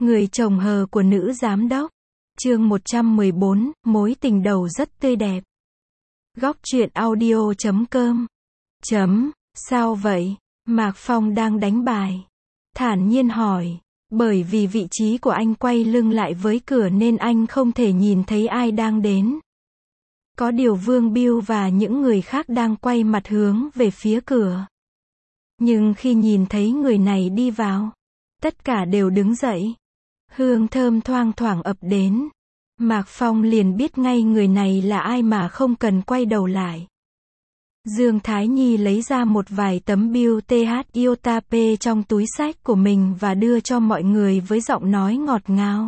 Người chồng hờ của nữ giám đốc. Chương 114, mối tình đầu rất tươi đẹp. Góc truyện audio.com. Sao vậy? Mạc Phong đang đánh bài. Thản nhiên hỏi. Bởi vì vị trí của anh quay lưng lại với cửa nên anh không thể nhìn thấy ai đang đến. Có điều Vương Biêu và những người khác đang quay mặt hướng về phía cửa. Nhưng khi nhìn thấy người này đi vào, tất cả đều đứng dậy. Hương thơm thoang thoảng ập đến. Mạc Phong liền biết ngay người này là ai mà không cần quay đầu lại. Dương Thái Nhi lấy ra một vài tấm bưu THIOTAP trong túi xách của mình và đưa cho mọi người với giọng nói ngọt ngào.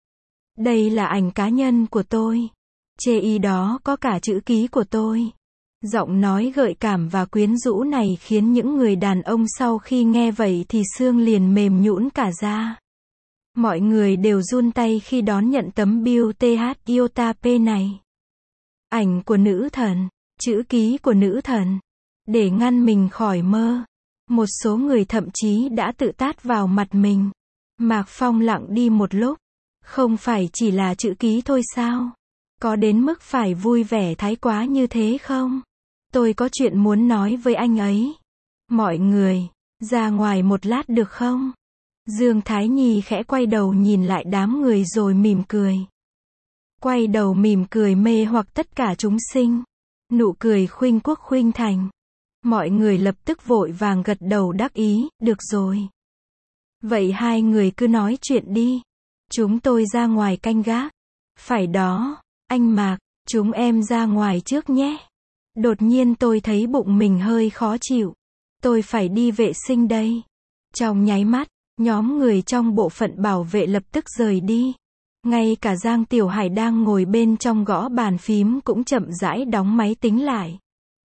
Đây là ảnh cá nhân của tôi. Chê đó có cả chữ ký của tôi. Giọng nói gợi cảm và quyến rũ này khiến những người đàn ông sau khi nghe vậy thì xương liền mềm nhũn cả ra. Mọi người đều run tay khi đón nhận tấm bưu THIOTAP này. Ảnh của nữ thần, chữ ký của nữ thần. Để ngăn mình khỏi mơ, một số người thậm chí đã tự tát vào mặt mình. Mạc Phong lặng đi một lúc. Không phải chỉ là chữ ký thôi sao? Có đến mức phải vui vẻ thái quá như thế không? Tôi có chuyện muốn nói với anh ấy. Mọi người, ra ngoài một lát được không? Dương Thái Nhi khẽ quay đầu nhìn lại đám người rồi mỉm cười. Quay đầu mỉm cười mê hoặc tất cả chúng sinh. Nụ cười khuynh quốc khuynh thành. Mọi người lập tức vội vàng gật đầu đắc ý, được rồi. Vậy hai người cứ nói chuyện đi. Chúng tôi ra ngoài canh gác. Phải đó, anh Mạc, chúng em ra ngoài trước nhé. Đột nhiên tôi thấy bụng mình hơi khó chịu. Tôi phải đi vệ sinh đây. Trong nháy mắt, nhóm người trong bộ phận bảo vệ lập tức rời đi. Ngay cả Giang Tiểu Hải đang ngồi bên trong gõ bàn phím cũng chậm rãi đóng máy tính lại.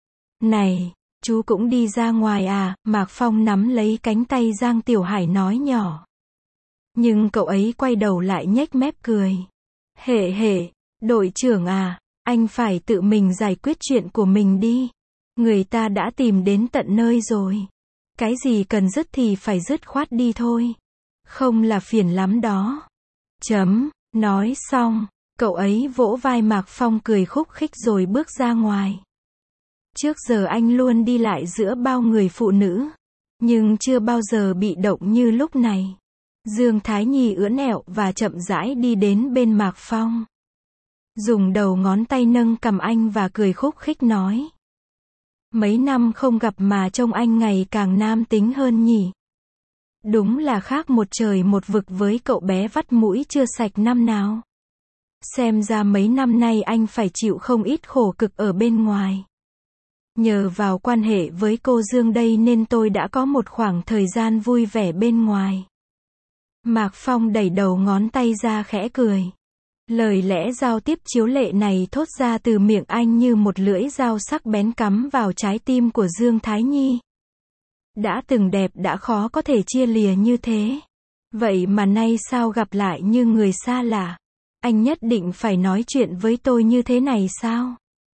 Này, chú cũng đi ra ngoài à? Mạc Phong nắm lấy cánh tay Giang Tiểu Hải nói nhỏ. Nhưng cậu ấy quay đầu lại nhếch mép cười. Hề, đội trưởng à, anh phải tự mình giải quyết chuyện của mình đi. Người ta đã tìm đến tận nơi rồi. Cái gì cần dứt thì phải dứt khoát đi thôi. Không là phiền lắm đó. Nói xong, cậu ấy vỗ vai Mạc Phong cười khúc khích rồi bước ra ngoài. Trước giờ anh luôn đi lại giữa bao người phụ nữ, nhưng chưa bao giờ bị động như lúc này. Dương Thái Nhi ưỡn ẹo và chậm rãi đi đến bên Mạc Phong. Dùng đầu ngón tay nâng cằm anh và cười khúc khích nói. Mấy năm không gặp mà trông anh ngày càng nam tính hơn nhỉ. Đúng là khác một trời một vực với cậu bé vắt mũi chưa sạch năm nào. Xem ra mấy năm nay anh phải chịu không ít khổ cực ở bên ngoài. Nhờ vào quan hệ với cô Dương đây nên tôi đã có một khoảng thời gian vui vẻ bên ngoài. Mạc Phong đẩy đầu ngón tay ra khẽ cười. Lời lẽ giao tiếp chiếu lệ này thốt ra từ miệng anh như một lưỡi dao sắc bén cắm vào trái tim của Dương Thái Nhi. Đã từng đẹp đã khó có thể chia lìa như thế. Vậy mà nay sao gặp lại như người xa lạ? Anh nhất định phải nói chuyện với tôi như thế này sao?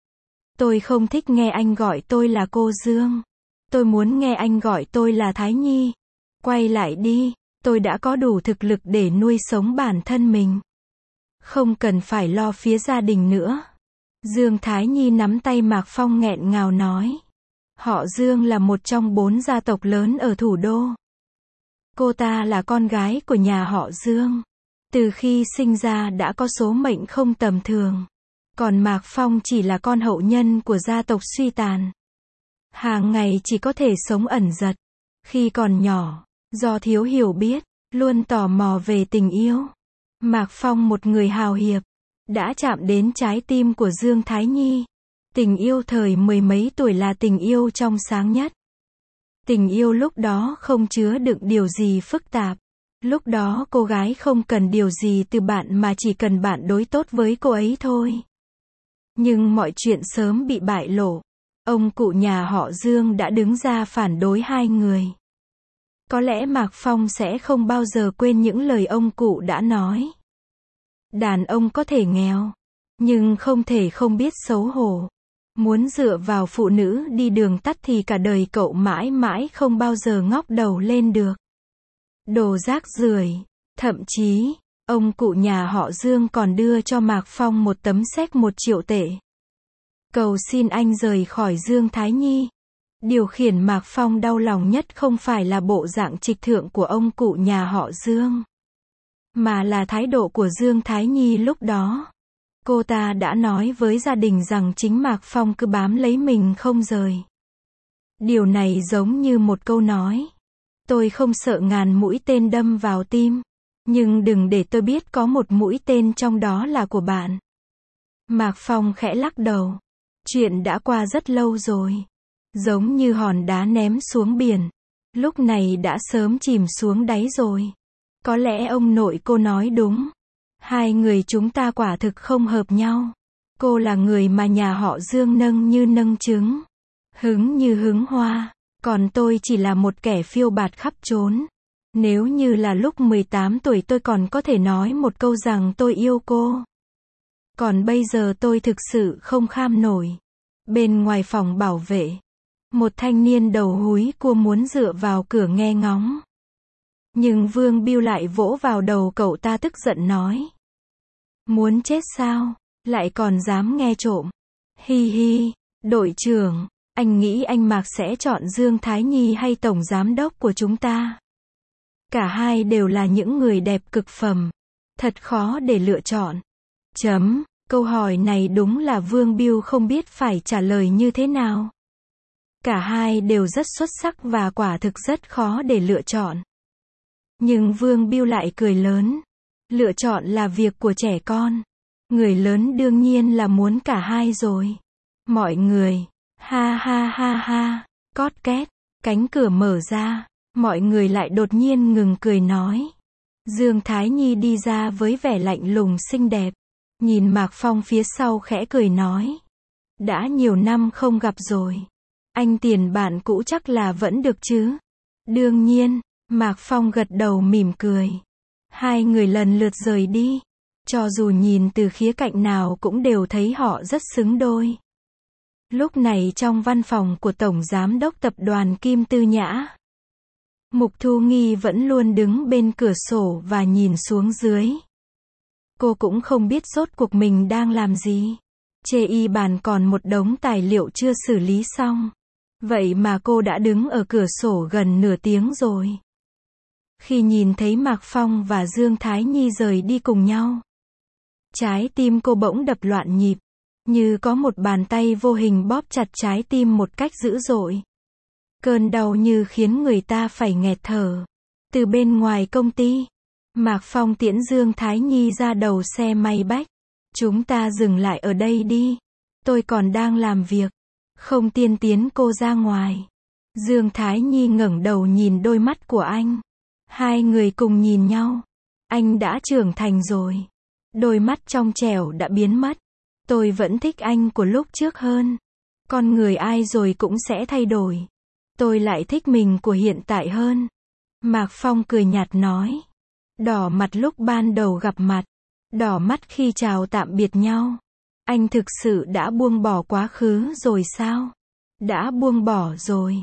Tôi không thích nghe anh gọi tôi là cô Dương. Tôi muốn nghe anh gọi tôi là Thái Nhi. Quay lại đi, tôi đã có đủ thực lực để nuôi sống bản thân mình. Không cần phải lo phía gia đình nữa. Dương Thái Nhi nắm tay Mạc Phong nghẹn ngào nói. Họ Dương là một trong 4 gia tộc lớn ở thủ đô. Cô ta là con gái của nhà họ Dương. Từ khi sinh ra đã có số mệnh không tầm thường. Còn Mạc Phong chỉ là con hậu nhân của gia tộc suy tàn. Hàng ngày chỉ có thể sống ẩn dật. Khi còn nhỏ, do thiếu hiểu biết, luôn tò mò về tình yêu. Mạc Phong một người hào hiệp, đã chạm đến trái tim của Dương Thái Nhi. Tình yêu thời mười mấy tuổi là tình yêu trong sáng nhất. Tình yêu lúc đó không chứa đựng điều gì phức tạp. Lúc đó cô gái không cần điều gì từ bạn mà chỉ cần bạn đối tốt với cô ấy thôi. Nhưng mọi chuyện sớm bị bại lộ. Ông cụ nhà họ Dương đã đứng ra phản đối hai người. Có lẽ Mạc Phong sẽ không bao giờ quên những lời ông cụ đã nói. Đàn ông có thể nghèo, nhưng không thể không biết xấu hổ. Muốn dựa vào phụ nữ đi đường tắt thì cả đời cậu mãi mãi không bao giờ ngóc đầu lên được. Đồ rác rưởi, Thậm chí, ông cụ nhà họ Dương còn đưa cho Mạc Phong một tấm séc 1 triệu tệ. Cầu xin anh rời khỏi Dương Thái Nhi. Điều khiến Mạc Phong đau lòng nhất không phải là bộ dạng trịch thượng của ông cụ nhà họ Dương, mà là thái độ của Dương Thái Nhi lúc đó. Cô ta đã nói với gia đình rằng chính Mạc Phong cứ bám lấy mình không rời. Điều này giống như một câu nói. Tôi không sợ ngàn mũi tên đâm vào tim, nhưng đừng để tôi biết có một mũi tên trong đó là của bạn. Mạc Phong khẽ lắc đầu. Chuyện đã qua rất lâu rồi. Giống như hòn đá ném xuống biển. Lúc này đã sớm chìm xuống đáy rồi. Có lẽ ông nội cô nói đúng. Hai người chúng ta quả thực không hợp nhau. Cô là người mà nhà họ Dương nâng như nâng trứng, hứng như hứng hoa. Còn tôi chỉ là một kẻ phiêu bạt khắp trốn. Nếu như là lúc 18 tuổi tôi còn có thể nói một câu rằng tôi yêu cô. Còn bây giờ tôi thực sự không kham nổi. Bên ngoài phòng bảo vệ, một thanh niên đầu húi cua muốn dựa vào cửa nghe ngóng. Nhưng Vương Biêu lại vỗ vào đầu cậu ta tức giận nói. Muốn chết sao? Lại còn dám nghe trộm. Hi hi, đội trưởng, anh nghĩ anh Mạc sẽ chọn Dương Thái Nhi hay tổng giám đốc của chúng ta? Cả hai đều là những người đẹp cực phẩm. Thật khó để lựa chọn. Câu hỏi này đúng là Vương Biêu không biết phải trả lời như thế nào. Cả hai đều rất xuất sắc và quả thực rất khó để lựa chọn. Nhưng Vương Biêu lại cười lớn. Lựa chọn là việc của trẻ con. Người lớn đương nhiên là muốn cả hai rồi. Mọi người, ha ha ha ha, cót két, cánh cửa mở ra. Mọi người lại đột nhiên ngừng cười nói. Dương Thái Nhi đi ra với vẻ lạnh lùng xinh đẹp. Nhìn Mạc Phong phía sau khẽ cười nói. Đã nhiều năm không gặp rồi. Anh Tiền bạn cũ chắc là vẫn được chứ? Đương nhiên, Mạc Phong gật đầu mỉm cười. Hai người lần lượt rời đi. Cho dù nhìn từ khía cạnh nào cũng đều thấy họ rất xứng đôi. Lúc này trong văn phòng của Tổng Giám đốc Tập đoàn Kim Tư Nhã, Mục Thu Nghi vẫn luôn đứng bên cửa sổ và nhìn xuống dưới. Cô cũng không biết rốt cuộc mình đang làm gì. Chê y bàn còn một đống tài liệu chưa xử lý xong. Vậy mà cô đã đứng ở cửa sổ gần nửa tiếng rồi. Khi nhìn thấy Mạc Phong và Dương Thái Nhi rời đi cùng nhau, trái tim cô bỗng đập loạn nhịp, như có một bàn tay vô hình bóp chặt trái tim một cách dữ dội. Cơn đau như khiến người ta phải nghẹt thở. Từ bên ngoài công ty, Mạc Phong tiễn Dương Thái Nhi ra đầu xe may bách. Chúng ta dừng lại ở đây đi. Tôi còn đang làm việc. Không tiên tiến cô ra ngoài. Dương Thái Nhi ngẩng đầu nhìn đôi mắt của anh. Hai người cùng nhìn nhau. Anh đã trưởng thành rồi. Đôi mắt trong trẻo đã biến mất. Tôi vẫn thích anh của lúc trước hơn. Con người ai rồi cũng sẽ thay đổi. Tôi lại thích mình của hiện tại hơn. Mạc Phong cười nhạt nói. Đỏ mặt lúc ban đầu gặp mặt. Đỏ mắt khi chào tạm biệt nhau. Anh thực sự đã buông bỏ quá khứ rồi sao? Đã buông bỏ rồi.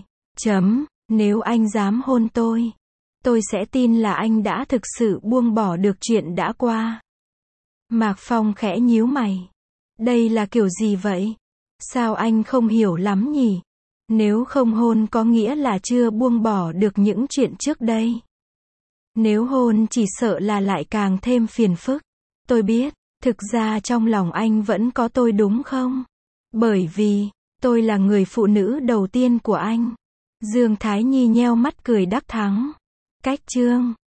Nếu anh dám hôn tôi sẽ tin là anh đã thực sự buông bỏ được chuyện đã qua. Mạc Phong khẽ nhíu mày. Đây là kiểu gì vậy? Sao anh không hiểu lắm nhỉ? Nếu không hôn có nghĩa là chưa buông bỏ được những chuyện trước đây. Nếu hôn chỉ sợ là lại càng thêm phiền phức. Tôi biết, thực ra trong lòng anh vẫn có tôi đúng không? Bởi vì, tôi là người phụ nữ đầu tiên của anh. Dương Thái Nhi nheo mắt cười đắc thắng. Cách chương